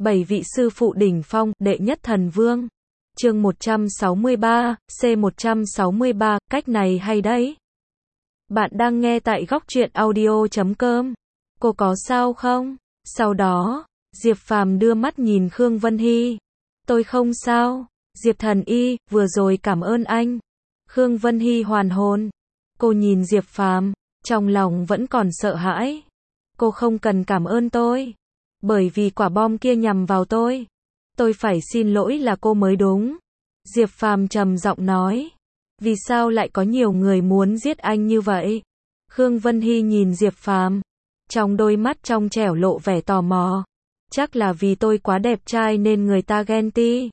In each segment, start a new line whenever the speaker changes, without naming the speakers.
7 vị sư phụ đỉnh phong, đệ nhất thần vương. Chương 163, C163, cách này hay đấy. Bạn đang nghe tại góc truyện audio.com. Cô có sao không? Sau đó, Diệp Phàm đưa mắt nhìn Khương Vân Hy. Tôi không sao. Diệp Thần Y, vừa rồi cảm ơn anh. Khương Vân Hy hoàn hồn. Cô nhìn Diệp Phàm, trong lòng vẫn còn sợ hãi. Cô không cần cảm ơn tôi. Bởi vì quả bom kia nhằm vào tôi. Tôi phải xin lỗi là cô mới đúng. Diệp Phàm trầm giọng nói. Vì sao lại có nhiều người muốn giết anh như vậy? Khương Vân Hy nhìn Diệp Phàm, trong đôi mắt trong trẻo lộ vẻ tò mò. Chắc là vì tôi quá đẹp trai nên người ta ghen tị.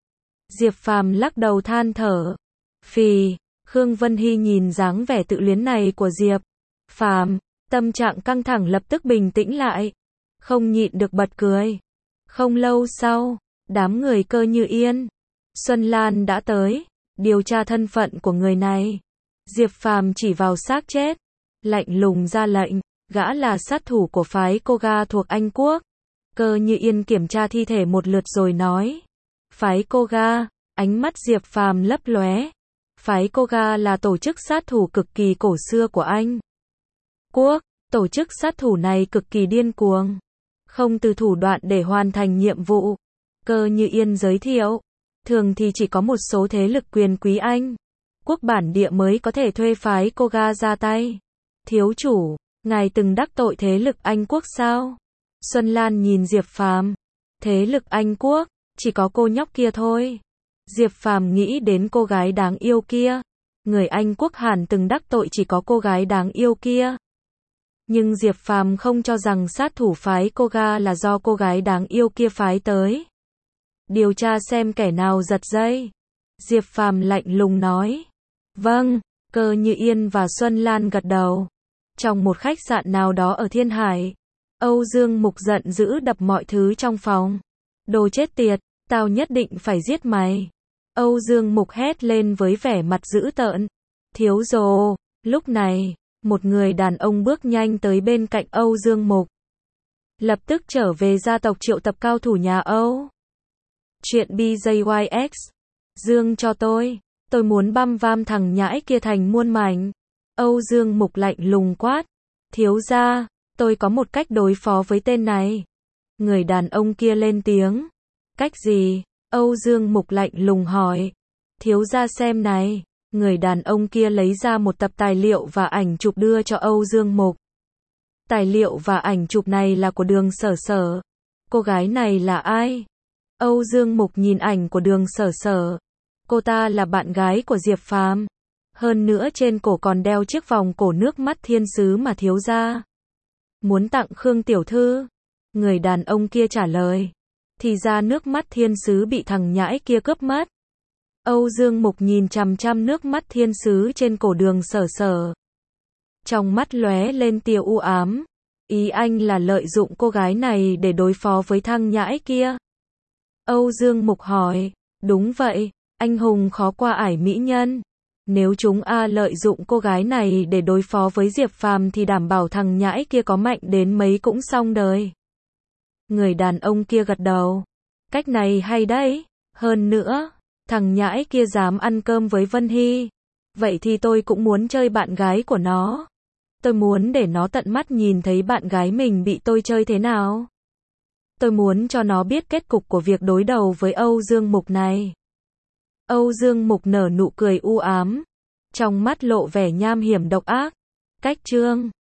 Diệp Phàm lắc đầu than thở. Phì, Khương Vân Hy nhìn dáng vẻ tự luyến này của Diệp Phàm, tâm trạng căng thẳng lập tức bình tĩnh lại, không nhịn được bật cười. Không lâu sau, đám người Cơ Như Yên, Xuân Lan đã tới, điều tra thân phận của người này. Diệp Phàm chỉ vào xác chết, lạnh lùng ra lệnh, gã là sát thủ của phái Koga thuộc Anh Quốc. Cơ Như Yên kiểm tra thi thể một lượt rồi nói. Phái Koga, ánh mắt Diệp Phàm lấp lóe. Phái Koga là tổ chức sát thủ cực kỳ cổ xưa của Anh Quốc. Tổ chức sát thủ này cực kỳ điên cuồng, không từ thủ đoạn để hoàn thành nhiệm vụ. Cơ Như Yên giới thiệu, thường thì chỉ có một số thế lực quyền quý Anh Quốc bản địa mới có thể thuê phái Koga ra tay. Thiếu chủ, ngài từng đắc tội thế lực Anh Quốc sao? Xuân Lan nhìn Diệp Phàm. Thế lực Anh Quốc, chỉ có cô nhóc kia thôi. Diệp Phàm nghĩ đến cô gái đáng yêu kia. Người Anh Quốc hẳn từng đắc tội chỉ có cô gái đáng yêu kia. Nhưng Diệp Phàm không cho rằng sát thủ phái Koga là do cô gái đáng yêu kia phái tới. Điều tra xem kẻ nào giật dây. Diệp Phàm lạnh lùng nói. Vâng, Cơ Như Yên và Xuân Lan gật đầu. Trong một khách sạn nào đó ở Thiên Hải, Âu Dương Mục giận dữ đập mọi thứ trong phòng. Đồ chết tiệt, tao nhất định phải giết mày. Âu Dương Mục hét lên với vẻ mặt dữ tợn. Thiếu rồ, lúc này, một người đàn ông bước nhanh tới bên cạnh Âu Dương Mục. Lập tức trở về gia tộc triệu tập cao thủ nhà Âu. Chuyện BJYX. Dương cho tôi muốn băm vam thằng nhãi kia thành muôn mảnh. Âu Dương Mục lạnh lùng quát. Thiếu gia, tôi có một cách đối phó với tên này. Người đàn ông kia lên tiếng. Cách gì? Âu Dương Mục lạnh lùng hỏi. Thiếu gia xem này. Người đàn ông kia lấy ra một tập tài liệu và ảnh chụp đưa cho Âu Dương Mục. Tài liệu và ảnh chụp này là của Đường Sở Sở. Cô gái này là ai? Âu Dương Mục nhìn ảnh của Đường Sở Sở. Cô ta là bạn gái của Diệp Phàm. Hơn nữa trên cổ còn đeo chiếc vòng cổ nước mắt thiên sứ mà thiếu gia muốn tặng Khương tiểu thư. Người đàn ông kia trả lời. Thì ra nước mắt thiên sứ bị thằng nhãi kia cướp mất. Âu Dương Mục nhìn chằm chằm nước mắt thiên sứ trên cổ Đường Sở Sở. Trong mắt lóe lên tia u ám. Ý anh là lợi dụng cô gái này để đối phó với thằng nhãi kia. Âu Dương Mục hỏi. Đúng vậy, anh hùng khó qua ải mỹ nhân. Nếu chúng lợi dụng cô gái này để đối phó với Diệp Phàm thì đảm bảo thằng nhãi kia có mạnh đến mấy cũng xong đời. Người đàn ông kia gật đầu. Cách này hay đấy. Hơn nữa, thằng nhãi kia dám ăn cơm với Vân Hy. Vậy thì tôi cũng muốn chơi bạn gái của nó. Tôi muốn để nó tận mắt nhìn thấy bạn gái mình bị tôi chơi thế nào. Tôi muốn cho nó biết kết cục của việc đối đầu với Âu Dương Mục này. Âu Dương Mục nở nụ cười u ám. Trong mắt lộ vẻ nham hiểm độc ác. Cách chương